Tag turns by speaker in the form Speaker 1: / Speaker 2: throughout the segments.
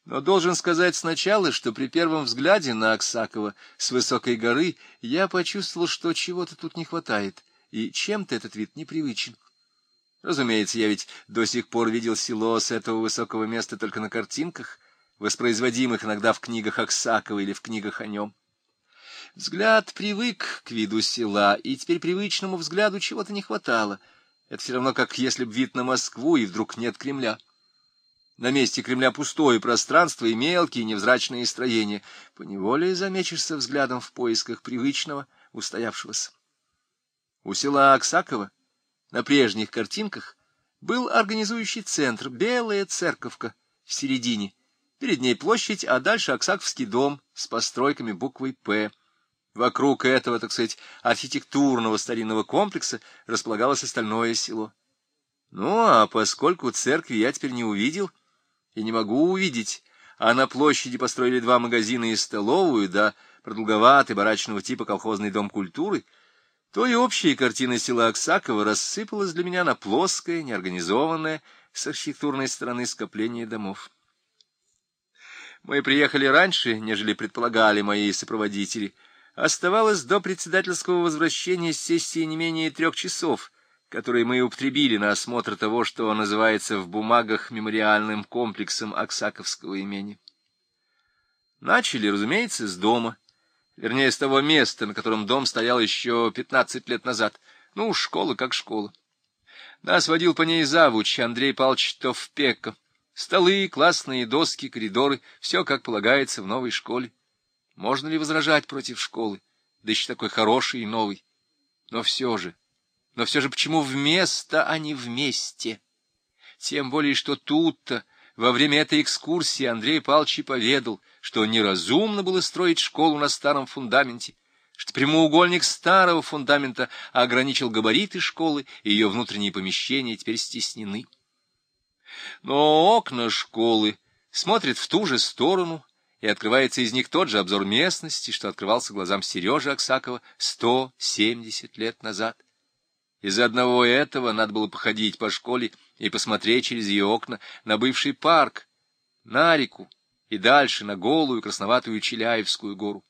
Speaker 1: Но должен сказать сначала, что при первом взгляде на Аксакова с высокой горы я почувствовал, что чего-то тут не хватает, и чем-то этот вид непривычен. Разумеется, я ведь до сих пор видел село с этого высокого места только на картинках, воспроизводимых иногда в книгах Аксакова или в книгах о нем. Взгляд привык к виду села, и теперь привычному взгляду чего-то не хватало. Это все равно, как если б вид на Москву, и вдруг нет Кремля. На месте Кремля пустое пространство и мелкие невзрачные строения. Поневоле замечешься взглядом в поисках привычного, устоявшегося. У села Аксакова на прежних картинках был организующий центр, белая церковка в середине. Перед ней площадь, а дальше Аксаковский дом с постройками буквой «П». Вокруг этого, так сказать, архитектурного старинного комплекса располагалось остальное село. Ну, а поскольку церкви я теперь не увидел и не могу увидеть, а на площади построили 2 магазина и столовую, да продолговатый барачного типа колхозный дом культуры, то и общая картина села Аксакова рассыпалась для меня на плоское, неорганизованное с архитектурной стороны скопление домов. Мы приехали раньше, нежели предполагали мои сопроводители. Оставалось до председательского возвращения с сессии не менее 3 часов, которые мы употребили на осмотр того, что называется в бумагах мемориальным комплексом Аксаковского имения. Начали, разумеется, с дома, вернее, с того места, на котором дом стоял еще 15 лет назад. Ну, школа как школа. Нас водил по ней завуч Андрей Павлович Товпеко. Столы, классные доски, коридоры — все как полагается в новой школе. Можно ли возражать против школы, да еще такой хороший и новый? Но все же почему вместо, а не вместе? Тем более, что тут-то, во время этой экскурсии, Андрей Павлович и поведал, что неразумно было строить школу на старом фундаменте, что прямоугольник старого фундамента ограничил габариты школы, и ее внутренние помещения теперь стеснены. Но окна школы смотрят в ту же сторону, и открывается из них тот же обзор местности, что открывался глазам Сережи Аксакова 170 лет назад. Из-за одного этого надо было походить по школе и посмотреть через ее окна на бывший парк, на реку и дальше на голую красноватую Челяевскую гору.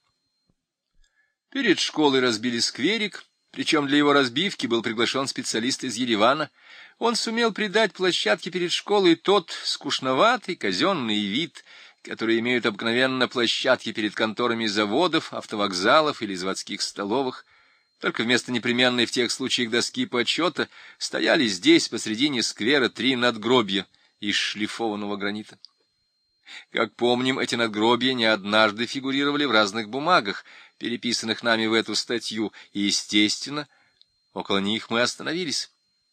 Speaker 1: Перед школой разбили скверик, причем для его разбивки был приглашен специалист из Еревана. Он сумел придать площадке перед школой тот скучноватый казенный вид, который имеют обыкновенно площадки перед конторами заводов, автовокзалов или заводских столовых. Только вместо непременной в тех случаях доски почета стояли здесь посредине сквера 3 надгробья из шлифованного гранита. Как помним, эти надгробья не однажды фигурировали в разных бумагах, переписанных нами в эту статью, и, естественно, около них мы остановились.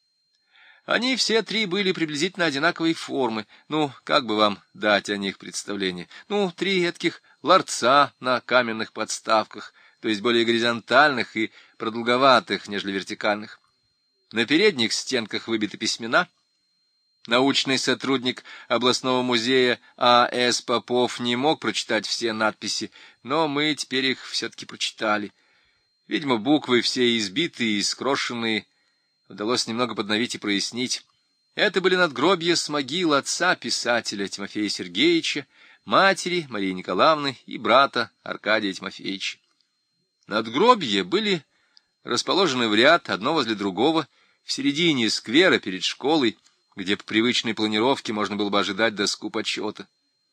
Speaker 1: Они все 3 были приблизительно одинаковой формы. Ну, как бы вам дать о них представление? 3 этких ларца на каменных подставках, то есть более горизонтальных и продолговатых, нежели вертикальных. На передних стенках выбиты письмена. Научный сотрудник областного музея А.С. Попов не мог прочитать все надписи, но мы теперь их все-таки прочитали. Видимо, буквы все избитые и скрошенные. Удалось немного подновить и прояснить. Это были надгробья с могил отца писателя Тимофея Сергеевича, матери Марии Николаевны и брата Аркадия Тимофеевича. Надгробья были расположены в ряд, одно возле другого, в середине сквера перед школой, где по привычной планировке можно было бы ожидать доску почета.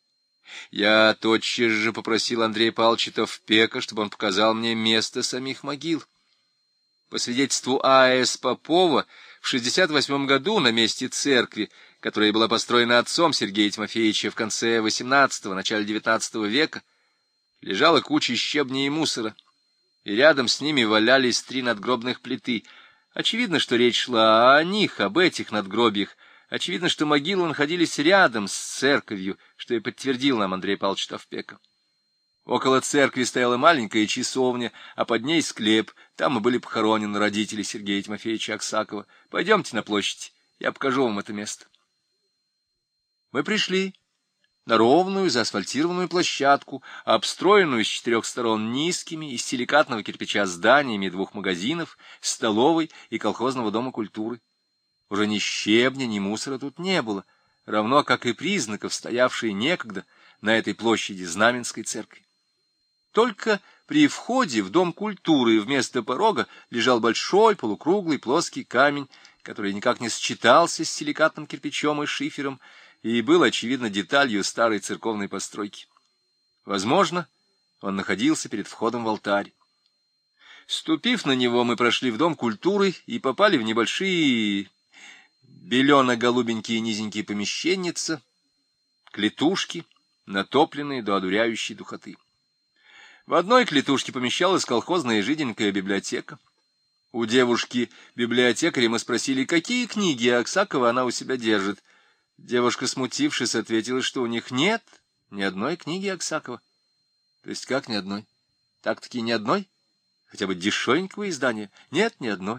Speaker 1: Я тотчас же попросил Андрея Павловича Товпека, чтобы он показал мне место самих могил. По свидетельству А.С. Попова, в 1968 году на месте церкви, которая была построена отцом Сергея Тимофеевича в конце XVIII – начале XIX века, лежала куча щебня и мусора, и рядом с ними валялись 3 надгробных плиты. Очевидно, что речь шла о них, об этих надгробиях. Очевидно, что могилы находились рядом с церковью, что и подтвердил нам Андрей Павлович Товпека. Около церкви стояла маленькая часовня, а под ней склеп. Там и были похоронены родители Сергея Тимофеевича Аксакова. Пойдемте на площадь, я покажу вам это место. Мы пришли на ровную заасфальтированную площадку, обстроенную с 4 сторон низкими из силикатного кирпича зданиями 2 магазинов, столовой и колхозного дома культуры. Уже ни щебня, ни мусора тут не было, равно как и признаков, стоявшей некогда на этой площади Знаменской церкви. Только при входе в Дом культуры вместо порога лежал большой полукруглый плоский камень, который никак не сочетался с силикатным кирпичом и шифером и был, очевидно, деталью старой церковной постройки. Возможно, он находился перед входом в алтарь. Ступив на него, мы прошли в Дом культуры и попали в небольшие белено-голубенькие низенькие помещенница, клетушки, натопленные до одуряющей духоты. В одной клетушке помещалась колхозная жиденькая библиотека. У девушки-библиотекаря мы спросили, какие книги Аксакова она у себя держит. Девушка, смутившись, ответила, что у них нет ни одной книги Аксакова. То есть как ни одной? Так-таки ни одной? Хотя бы дешевенького издания? Нет, ни одной.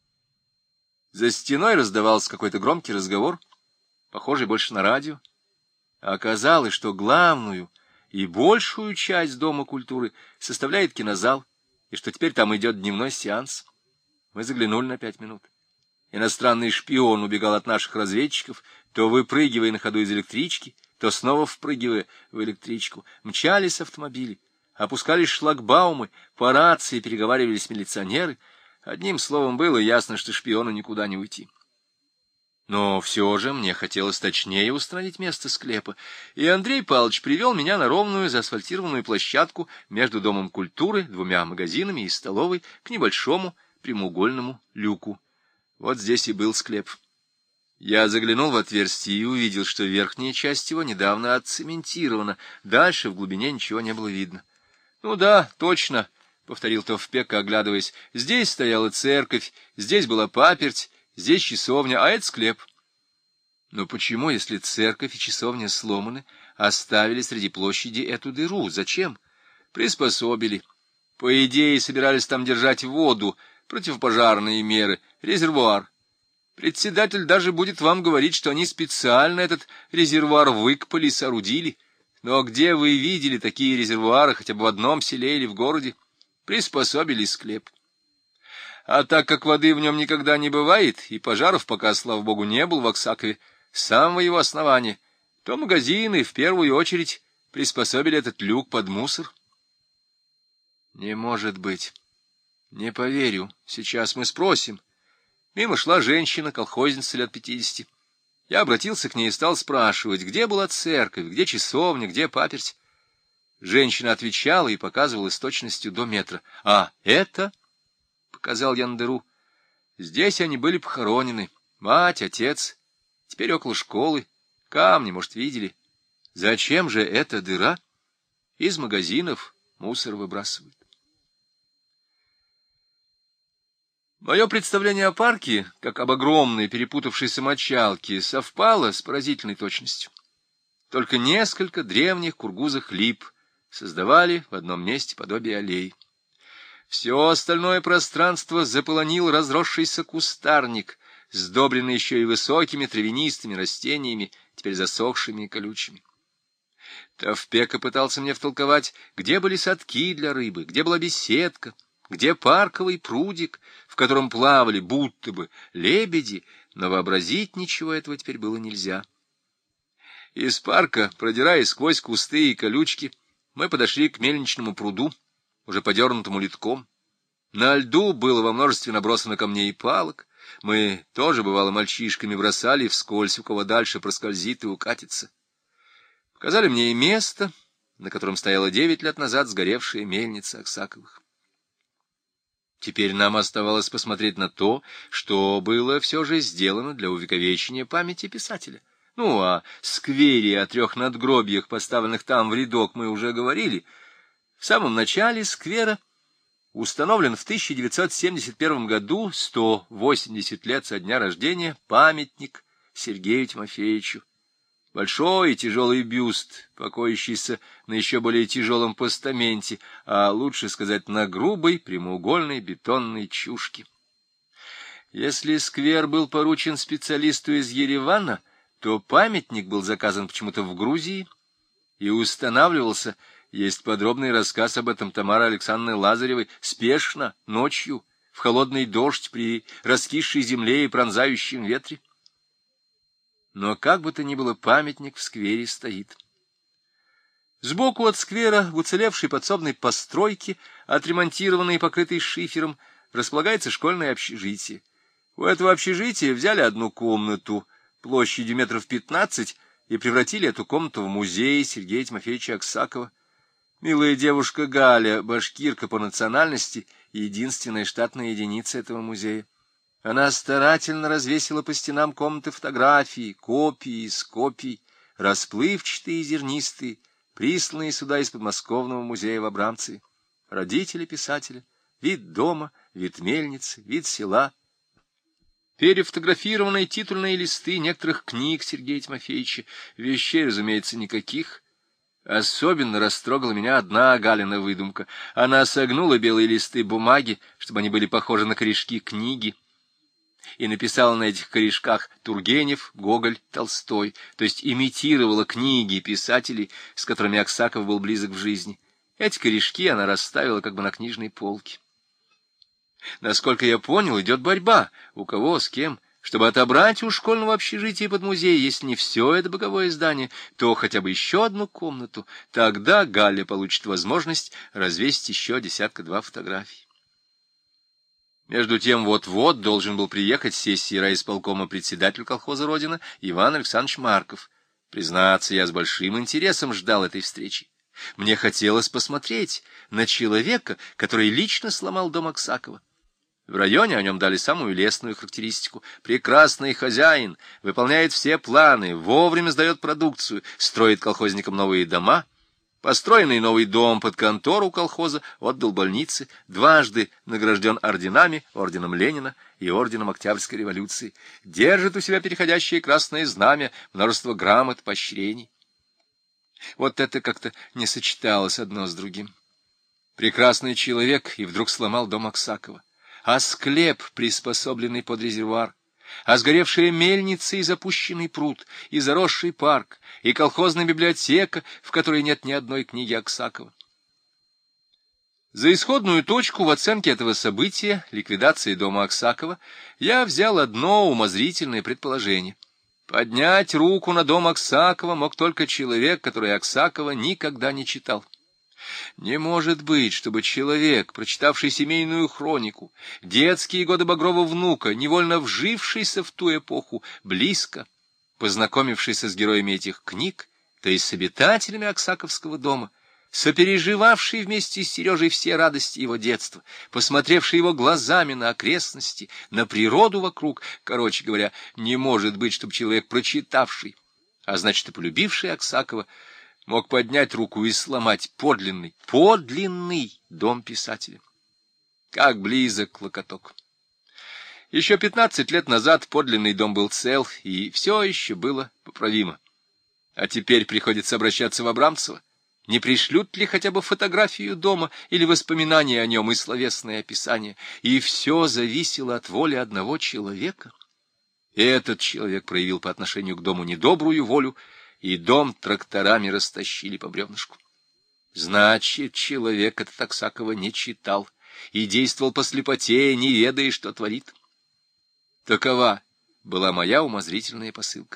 Speaker 1: За стеной раздавался какой-то громкий разговор, похожий больше на радио. А оказалось, что главную и большую часть Дома культуры составляет кинозал, и что теперь там идет дневной сеанс. Мы заглянули на 5 минут. Иностранный шпион убегал от наших разведчиков, то выпрыгивая на ходу из электрички, то снова впрыгивая в электричку. Мчались автомобили, опускались шлагбаумы, по рации переговаривались милиционеры. Одним словом, было ясно, что шпиону никуда не уйти. Но все же мне хотелось точнее установить место склепа, и Андрей Павлович привел меня на ровную заасфальтированную площадку между Домом культуры, 2 магазинами и столовой к небольшому прямоугольному люку. Вот здесь и был склеп. Я заглянул в отверстие и увидел, что верхняя часть его недавно отцементирована, дальше в глубине ничего не было видно. — Ну да, точно, — повторил Товпек, оглядываясь, — здесь стояла церковь, здесь была паперть, здесь часовня, а это склеп. Но почему, если церковь и часовня сломаны, оставили среди площади эту дыру? Зачем? Приспособили. По идее, собирались там держать воду, противопожарные меры, резервуар. Председатель даже будет вам говорить, что они специально этот резервуар выкопали и соорудили. Но где вы видели такие резервуары хотя бы в одном селе или в городе? Приспособили склеп. А так как воды в нем никогда не бывает, и пожаров пока, слава богу, не было в Аксакове, с самого его основания, то магазины в первую очередь приспособили этот люк под мусор. Не может быть. Не поверю. Сейчас мы спросим. Мимо шла женщина, колхозница лет 50. Я обратился к ней и стал спрашивать, где была церковь, где часовня, где паперть. Женщина отвечала и показывала с точностью до метра. — А это? — показал я на дыру. Здесь они были похоронены. Мать, отец. Теперь около школы. Камни, может, видели. Зачем же эта дыра? Из магазинов мусор выбрасывают. Мое представление о парке, как об огромной перепутавшейся мочалке, совпало с поразительной точностью. Только несколько древних кургузых лип создавали в одном месте подобие аллей. Все остальное пространство заполонил разросшийся кустарник, сдобренный еще и высокими травянистыми растениями, теперь засохшими и колючими. Товпека пытался мне втолковать, где были садки для рыбы, где была беседка, где парковый прудик, в котором плавали будто бы лебеди, но вообразить ничего этого теперь было нельзя. Из парка, продираясь сквозь кусты и колючки, мы подошли к мельничному пруду, уже подернутому литком. На льду было во множестве набросано камней и палок. Мы тоже, бывало, мальчишками бросали вскользь, у кого дальше проскользит и укатится. Показали мне и место, на котором стояла 9 лет назад сгоревшая мельница Аксаковых. Теперь нам оставалось посмотреть на то, что было все же сделано для увековечения памяти писателя. Ну, о сквере, о 3 надгробиях, поставленных там в рядок, мы уже говорили. В самом начале сквера установлен в 1971 году, 180 лет со дня рождения, памятник Сергею Тимофеевичу. Большой и тяжелый бюст, покоящийся на еще более тяжелом постаменте, а лучше сказать, на грубой прямоугольной бетонной чушке. Если сквер был поручен специалисту из Еревана, то памятник был заказан почему-то в Грузии и устанавливался, есть подробный рассказ об этом Тамары Александровны Лазаревой, спешно, ночью, в холодный дождь при раскисшей земле и пронзающем ветре. Но как бы то ни было, памятник в сквере стоит. Сбоку от сквера, в уцелевшей подсобной постройке, отремонтированной и покрытой шифером, располагается школьное общежитие. У этого общежития взяли одну комнату площадью метров 15 и превратили эту комнату в музей Сергея Тимофеевича Аксакова. Милая девушка Галя, башкирка по национальности, единственная штатная единица этого музея. Она старательно развесила по стенам комнаты фотографии, копии из копий, расплывчатые и зернистые, присланные сюда из подмосковного музея в Абрамцеве. Родители писателя, вид дома, вид мельницы, вид села, перефотографированные титульные листы некоторых книг Сергея Тимофеевича, вещей, разумеется, никаких. Особенно растрогала меня одна Галина выдумка. Она согнула белые листы бумаги, чтобы они были похожи на корешки книги, и написала на этих корешках Тургенев, Гоголь, Толстой, то есть имитировала книги писателей, с которыми Аксаков был близок в жизни. Эти корешки она расставила как бы на книжной полке. Насколько я понял, идет борьба. У кого, с кем? Чтобы отобрать у школьного общежития под музей, если не все это боковое здание, то хотя бы еще одну комнату. Тогда Галя получит возможность развесить еще десятка-два фотографий. Между тем, вот-вот должен был приехать с сессии райисполкома председатель колхоза «Родина» Иван Александрович Марков. Признаться, я с большим интересом ждал этой встречи. Мне хотелось посмотреть на человека, который лично сломал дом Аксакова. В районе о нем дали самую лестную характеристику. Прекрасный хозяин, выполняет все планы, вовремя сдает продукцию, строит колхозникам новые дома. Построенный новый дом под контору колхоза отдал больнице, дважды награжден орденами, орденом Ленина и орденом Октябрьской революции. Держит у себя переходящее красное знамя, множество грамот, поощрений. Вот это как-то не сочеталось одно с другим. Прекрасный человек и вдруг сломал дом Аксакова. А склеп, приспособленный под резервуар, а сгоревшая мельница и запущенный пруд, и заросший парк, и колхозная библиотека, в которой нет ни одной книги Аксакова. За исходную точку в оценке этого события, ликвидации дома Аксакова, я взял одно умозрительное предположение. Поднять руку на дом Аксакова мог только человек, который Аксакова никогда не читал. Не может быть, чтобы человек, прочитавший семейную хронику, детские годы Багрова внука, невольно вжившийся в ту эпоху, близко познакомившийся с героями этих книг, то есть с обитателями Аксаковского дома, сопереживавший вместе с Сережей все радости его детства, посмотревший его глазами на окрестности, на природу вокруг, короче говоря, не может быть, чтобы человек, прочитавший, а значит и полюбивший Аксакова, мог поднять руку и сломать подлинный дом писателя. Как близок локоток. Еще 15 лет назад подлинный дом был цел, и все еще было поправимо. А теперь приходится обращаться в Абрамцево. Не пришлют ли хотя бы фотографию дома или воспоминания о нем и словесное описание? И все зависело от воли одного человека. Этот человек проявил по отношению к дому недобрую волю, и дом тракторами растащили по бревнышку. Значит, человек этот Аксакова не читал и действовал по слепоте, не ведая, что творит. Такова была моя умозрительная посылка.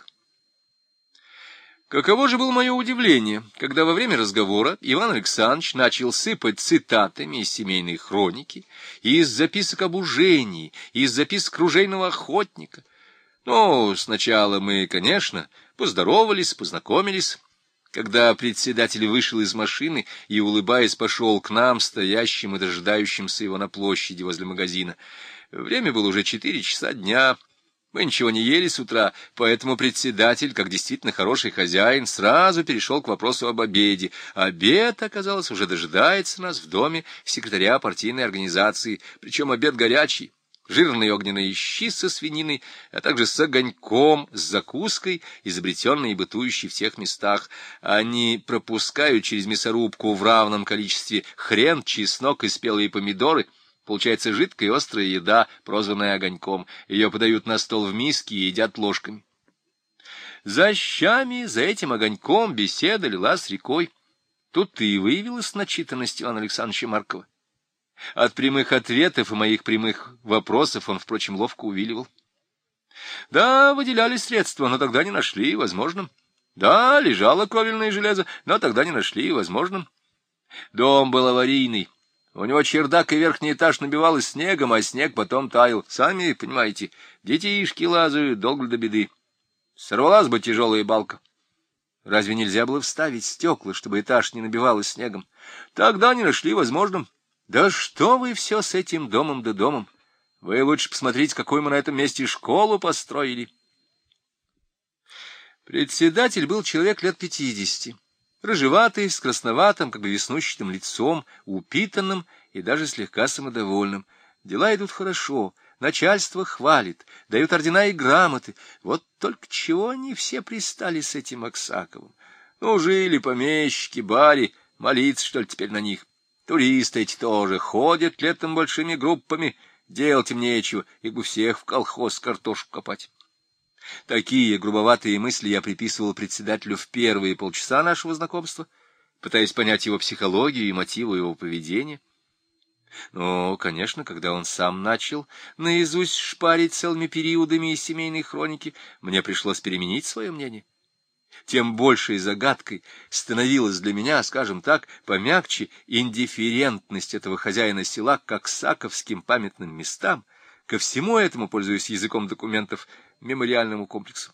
Speaker 1: Каково же было мое удивление, когда во время разговора Иван Александрович начал сыпать цитатами из семейной хроники, из записок об ужении, из записок ружейного охотника. Ну, сначала мы, конечно, поздоровались, познакомились. Когда председатель вышел из машины и, улыбаясь, пошел к нам, стоящим и дожидающимся его на площади возле магазина. Время было уже 4 часа дня. Мы ничего не ели с утра, поэтому председатель, как действительно хороший хозяин, сразу перешел к вопросу об обеде. Обед, оказалось, уже дожидается нас в доме секретаря партийной организации, причем обед горячий. Жирные огненные щи со свининой, а также с огоньком, с закуской, изобретенной и бытующей в тех местах. Они пропускают через мясорубку в равном количестве хрен, чеснок и спелые помидоры. Получается жидкая и острая еда, прозванная огоньком. Ее подают на стол в миске и едят ложками. За щами, за этим огоньком беседа лилась рекой. Тут и выявилась начитанность Ивана Александровича Маркова. От прямых ответов и моих прямых вопросов он, впрочем, ловко увиливал. Да, выделяли средства, но тогда не нашли, возможно. Да, лежало кровельное железо, но тогда не нашли, возможно. Дом был аварийный. У него чердак и верхний этаж набивалось снегом, а снег потом таял. Сами понимаете, детишки лазают, долго до беды. Сорвалась бы тяжелая балка. Разве нельзя было вставить стекла, чтобы этаж не набивалось снегом? Тогда не нашли, возможно. Да что вы все с этим домом да домом? Вы лучше посмотрите, какую мы на этом месте школу построили. Председатель был человек лет 50, рыжеватый, с красноватым, как бы веснущатым лицом, упитанным и даже слегка самодовольным. Дела идут хорошо, начальство хвалит, дают ордена и грамоты. Вот только чего они все пристали с этим Аксаковым? Ну, жили помещики, бари, молиться, что ли, теперь на них? Туристы эти тоже ходят летом большими группами, делать им нечего, их бы всех в колхоз картошку копать. Такие грубоватые мысли я приписывал председателю в первые полчаса нашего знакомства, пытаясь понять его психологию и мотивы его поведения. Но, конечно, когда он сам начал наизусть шпарить целыми периодами из семейной хроники, мне пришлось переменить свое мнение. Тем большей загадкой становилась для меня, скажем так, помягче, индифферентность этого хозяина села к аксаковским памятным местам, ко всему этому, пользуясь языком документов, мемориальному комплексу.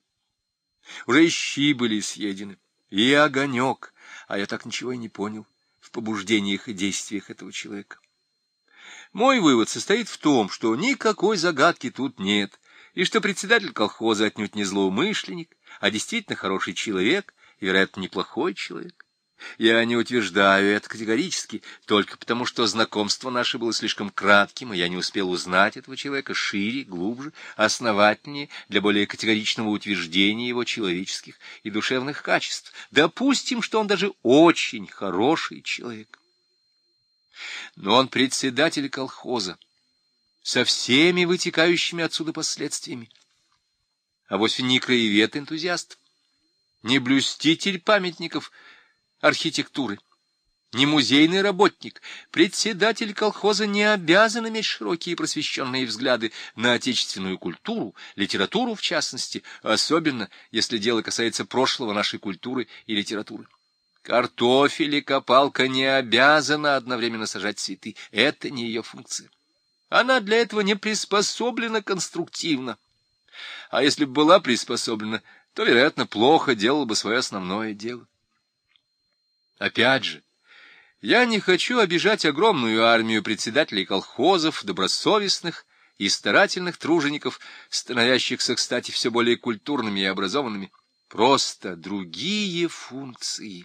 Speaker 1: Уже и щи были съедены, и огонек, а я так ничего и не понял в побуждениях и действиях этого человека. Мой вывод состоит в том, что никакой загадки тут нет, и что председатель колхоза отнюдь не злоумышленник, а действительно хороший человек, и, вероятно, неплохой человек. Я не утверждаю это категорически, только потому, что знакомство наше было слишком кратким, и я не успел узнать этого человека шире, глубже, основательнее для более категоричного утверждения его человеческих и душевных качеств. Допустим, что он даже очень хороший человек. Но он председатель колхоза, со всеми вытекающими отсюда последствиями. А вовсе не краевед-энтузиаст, не блюститель памятников архитектуры, не музейный работник. Председатель колхоза не обязан иметь широкие просвещенные взгляды на отечественную культуру, литературу в частности, особенно если дело касается прошлого нашей культуры и литературы. Картофель и копалка не обязана одновременно сажать цветы. Это не ее функция. Она для этого не приспособлена конструктивно. А если бы была приспособлена, то, вероятно, плохо делала бы свое основное дело. Опять же, я не хочу обижать огромную армию председателей колхозов, добросовестных и старательных тружеников, становящихся, кстати, все более культурными и образованными. Просто другие функции.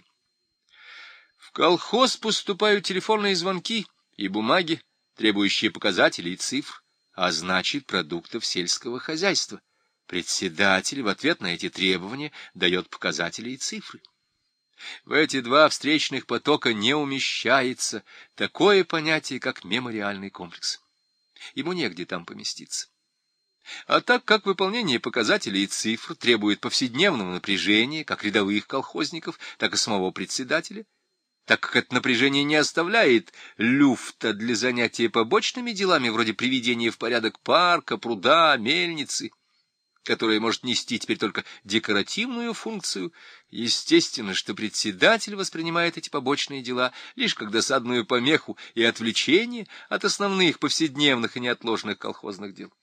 Speaker 1: В колхоз поступают телефонные звонки и бумаги, требующие показателей и цифр, а значит, продуктов сельского хозяйства. Председатель в ответ на эти требования дает показатели и цифры. В эти два встречных потока не умещается такое понятие, как мемориальный комплекс. Ему негде там поместиться. А так как выполнение показателей и цифр требует повседневного напряжения как рядовых колхозников, так и самого председателя, так как это напряжение не оставляет люфта для занятия побочными делами вроде приведения в порядок парка, пруда, мельницы, которая может нести теперь только декоративную функцию, естественно, что председатель воспринимает эти побочные дела лишь как досадную помеху и отвлечение от основных повседневных и неотложных колхозных дел.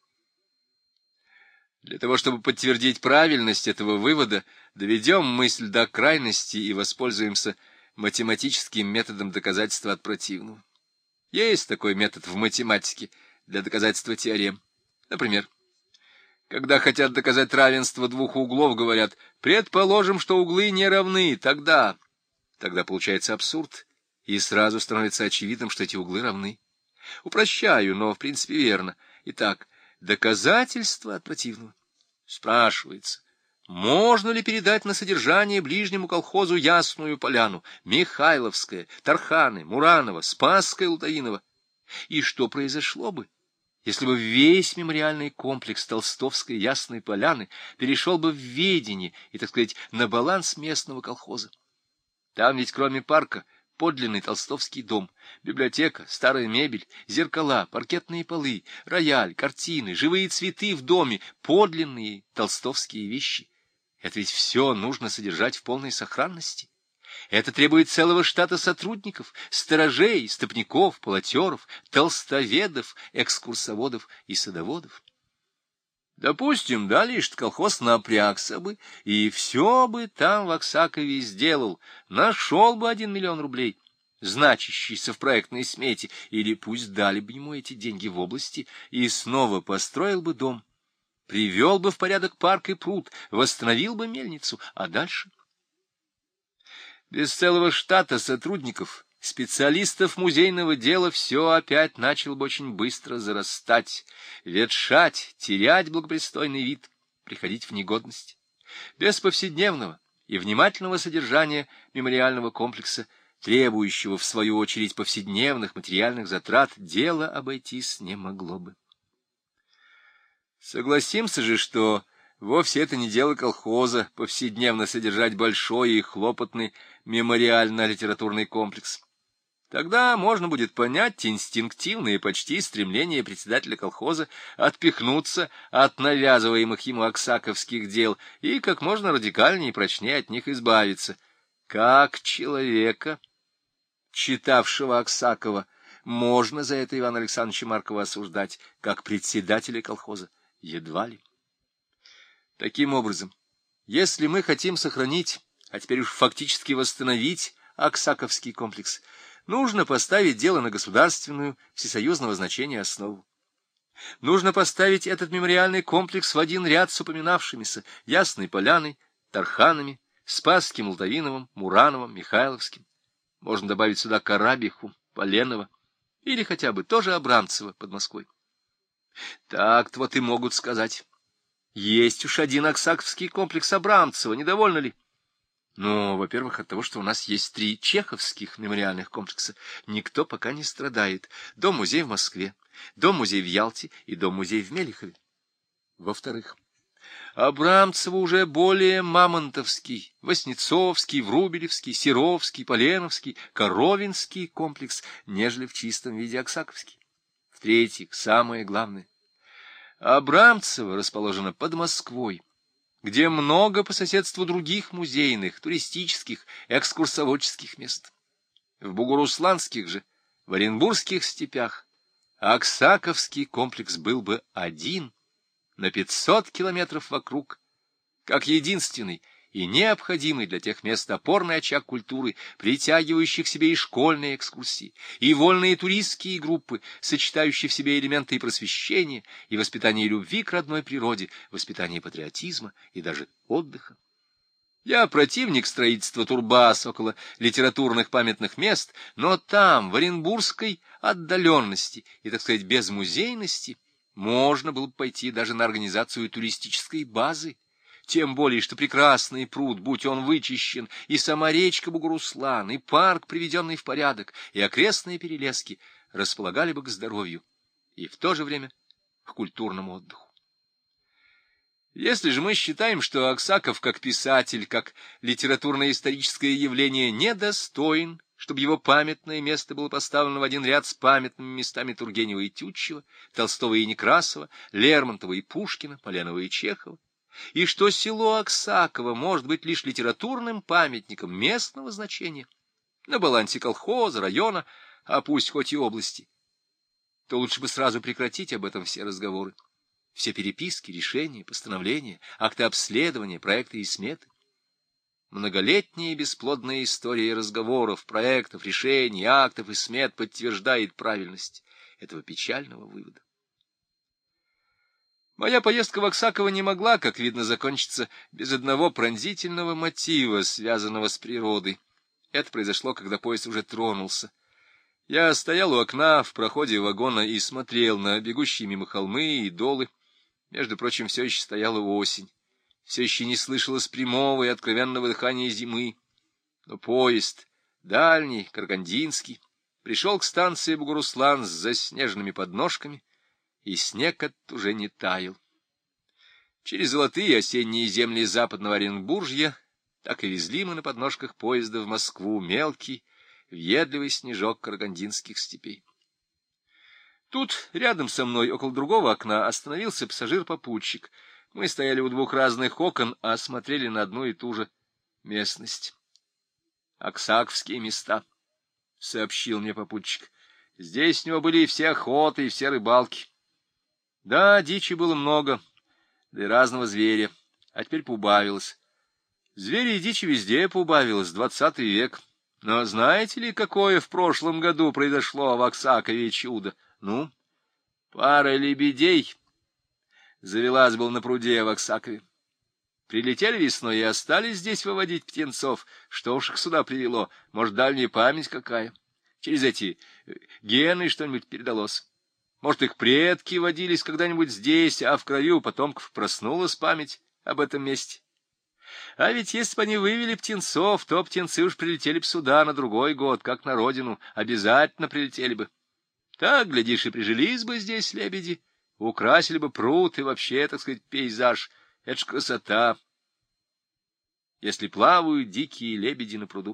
Speaker 1: Для того, чтобы подтвердить правильность этого вывода, доведем мысль до крайности и воспользуемся математическим методом доказательства от противного. Есть такой метод в математике для доказательства теорем. Например, когда хотят доказать равенство двух углов, говорят: предположим, что углы не равны, тогда получается абсурд, и сразу становится очевидным, что эти углы равны. Упрощаю, но в принципе верно. Итак, доказательство от противного. Спрашивается: можно ли передать на содержание ближнему колхозу Ясную Поляну, Михайловское, Тарханы, Муранова, Спасское, Лутаиново? И что произошло бы, если бы весь мемориальный комплекс Толстовской Ясной Поляны перешел бы в ведение и, так сказать, на баланс местного колхоза? Там ведь кроме парка подлинный толстовский дом, библиотека, старая мебель, зеркала, паркетные полы, рояль, картины, живые цветы в доме, подлинные толстовские вещи. Это ведь все нужно содержать в полной сохранности. Это требует целого штата сотрудников, сторожей, стопников, полотеров, толстоведов, экскурсоводов и садоводов. Допустим, далее, что колхоз напрягся бы, и все бы там в Аксакове сделал, нашел бы 1 миллион рублей, значащийся в проектной смете, или пусть дали бы ему эти деньги в области, и снова построил бы дом, привел бы в порядок парк и пруд, восстановил бы мельницу, а дальше? Без целого штата сотрудников, специалистов музейного дела все опять начало бы очень быстро зарастать, ветшать, терять благопристойный вид, приходить в негодность. Без повседневного и внимательного содержания мемориального комплекса, требующего, в свою очередь, повседневных материальных затрат, дело обойтись не могло бы. Согласимся же, что вовсе это не дело колхоза повседневно содержать большой и хлопотный мемориально-литературный комплекс. Тогда можно будет понять инстинктивные почти стремления председателя колхоза отпихнуться от навязываемых ему аксаковских дел и как можно радикальнее и прочнее от них избавиться. Как человека, читавшего Аксакова, можно за это Ивана Александровича Маркова осуждать, как председателя колхоза? Едва ли. Таким образом, если мы хотим сохранить, а теперь уж фактически восстановить Аксаковский комплекс, нужно поставить дело на государственную, всесоюзного значения основу. Нужно поставить этот мемориальный комплекс в один ряд с упоминавшимися Ясной Поляной, Тарханами, Спасским, Лтовиновым, Мурановым, Михайловским. Можно добавить сюда Карабиху, Поленова или хотя бы тоже Абрамцева под Москвой. Так-то вот и могут сказать. Есть уж один аксаковский комплекс Абрамцева, недовольны ли? Но, во-первых, от того, что у нас есть 3 чеховских мемориальных комплекса, никто пока не страдает. Дом-музей в Москве, дом-музей в Ялте и дом-музей в Мелихове. Во-вторых, Абрамцева уже более мамонтовский, Васнецовский, Врубелевский, Серовский, Поленовский, Коровинский комплекс, нежели в чистом виде аксаковский. В-третьих, самое главное, Абрамцево расположено под Москвой, где много по соседству других музейных, туристических, экскурсоводческих мест. В бугурусланских же, в Оренбургских степях Аксаковский комплекс был бы один на 500 километров вокруг, как единственный и необходимый для тех мест опорный очаг культуры, притягивающий к себе и школьные экскурсии, и вольные туристские группы, сочетающие в себе элементы и просвещения, и воспитания любви к родной природе, воспитания патриотизма и даже отдыха. Я противник строительства турбаз около литературных памятных мест, но там, в оренбургской отдаленности и, так сказать, без музейности, можно было бы пойти даже на организацию туристической базы. Тем более, что прекрасный пруд, будь он вычищен, и сама речка Бугуруслан, и парк, приведенный в порядок, и окрестные перелески располагали бы к здоровью и в то же время к культурному отдыху. Если же мы считаем, что Аксаков как писатель, как литературно-историческое явление недостоин, чтобы его памятное место было поставлено в один ряд с памятными местами Тургенева и Тютчева, Толстого и Некрасова, Лермонтова и Пушкина, Поленова и Чехова, и что село Аксаково может быть лишь литературным памятником местного значения, на балансе колхоза, района, а пусть хоть и области, то лучше бы сразу прекратить об этом все разговоры, все переписки, решения, постановления, акты обследования, проекты и сметы. Многолетняя и бесплодная история разговоров, проектов, решений, актов и смет подтверждает правильность этого печального вывода. Моя поездка в Аксаково не могла, как видно, закончиться без одного пронзительного мотива, связанного с природой. Это произошло, когда поезд уже тронулся. Я стоял у окна в проходе вагона и смотрел на бегущие мимо холмы и долы. Между прочим, все еще стояла осень. Все еще не слышалось прямого и откровенного дыхания зимы. Но поезд, дальний, карагандинский, пришел к станции Бугуруслан с заснеженными подножками, и снег этот уже не таял. Через золотые осенние земли западного Оренбуржья так и везли мы на подножках поезда в Москву мелкий, въедливый снежок карагандинских степей. Тут рядом со мной, около другого окна, остановился пассажир-попутчик. Мы стояли у двух разных окон, а смотрели на одну и ту же местность. Аксаковские места, — сообщил мне попутчик. Здесь у него были и все охоты, и все рыбалки. Да, дичи было много, да и разного зверя, а теперь поубавилось. Звери и дичи везде поубавилось, 20 век. Но знаете ли, какое в прошлом году произошло в Аксакове чудо? Ну, пара лебедей завелась был на пруде в Аксакове. Прилетели весной и остались здесь выводить птенцов. Что уж их сюда привело? Может, дальняя память какая? Через эти гены что-нибудь передалось? Может, их предки водились когда-нибудь здесь, а в крови у потомков проснулась память об этом месте? А ведь если бы они вывели птенцов, то птенцы уж прилетели бы сюда на другой год, как на родину, обязательно прилетели бы. Так, глядишь, и прижились бы здесь лебеди, украсили бы пруд и вообще, так сказать, пейзаж. Это ж красота, если плавают дикие лебеди на пруду.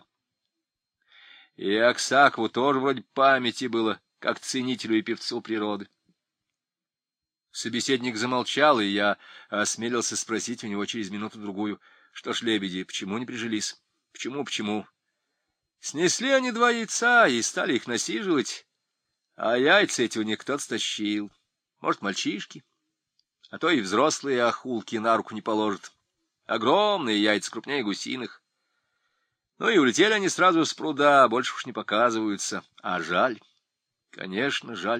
Speaker 1: И Аксакову тоже вроде памяти было, как ценителю и певцу природы. Собеседник замолчал, и я осмелился спросить у него через минуту-другую: что ж, лебеди, почему не прижились? Почему? Снесли они 2 яйца и стали их насиживать, а яйца эти у них кто-то стащил. Может, мальчишки, а то и взрослые охулки на руку не положат. Огромные яйца, крупнее гусиных. Ну и улетели они сразу с пруда, больше уж не показываются. А жаль, конечно, жаль,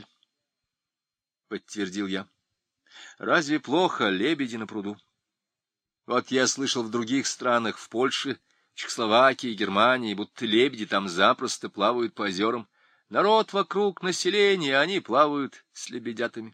Speaker 1: — подтвердил я. Разве плохо лебеди на пруду? Вот я слышал в других странах, в Польше, Чехословакии, Германии, будто лебеди там запросто плавают по озерам. Народ вокруг, население, они плавают с лебедятами.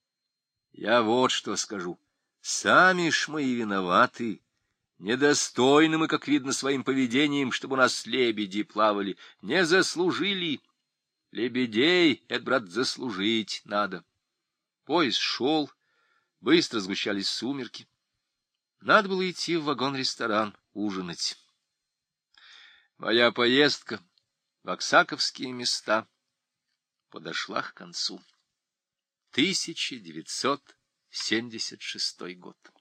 Speaker 1: Я вот что скажу. Сами ж мы и виноваты. Недостойны мы, как видно, своим поведением, чтобы у нас лебеди плавали. Не заслужили. Лебедей, это, брат, заслужить надо. Поезд шел, быстро сгущались сумерки. Надо было идти в вагон-ресторан ужинать. Моя поездка в Аксаковские места подошла к концу. 1976 год.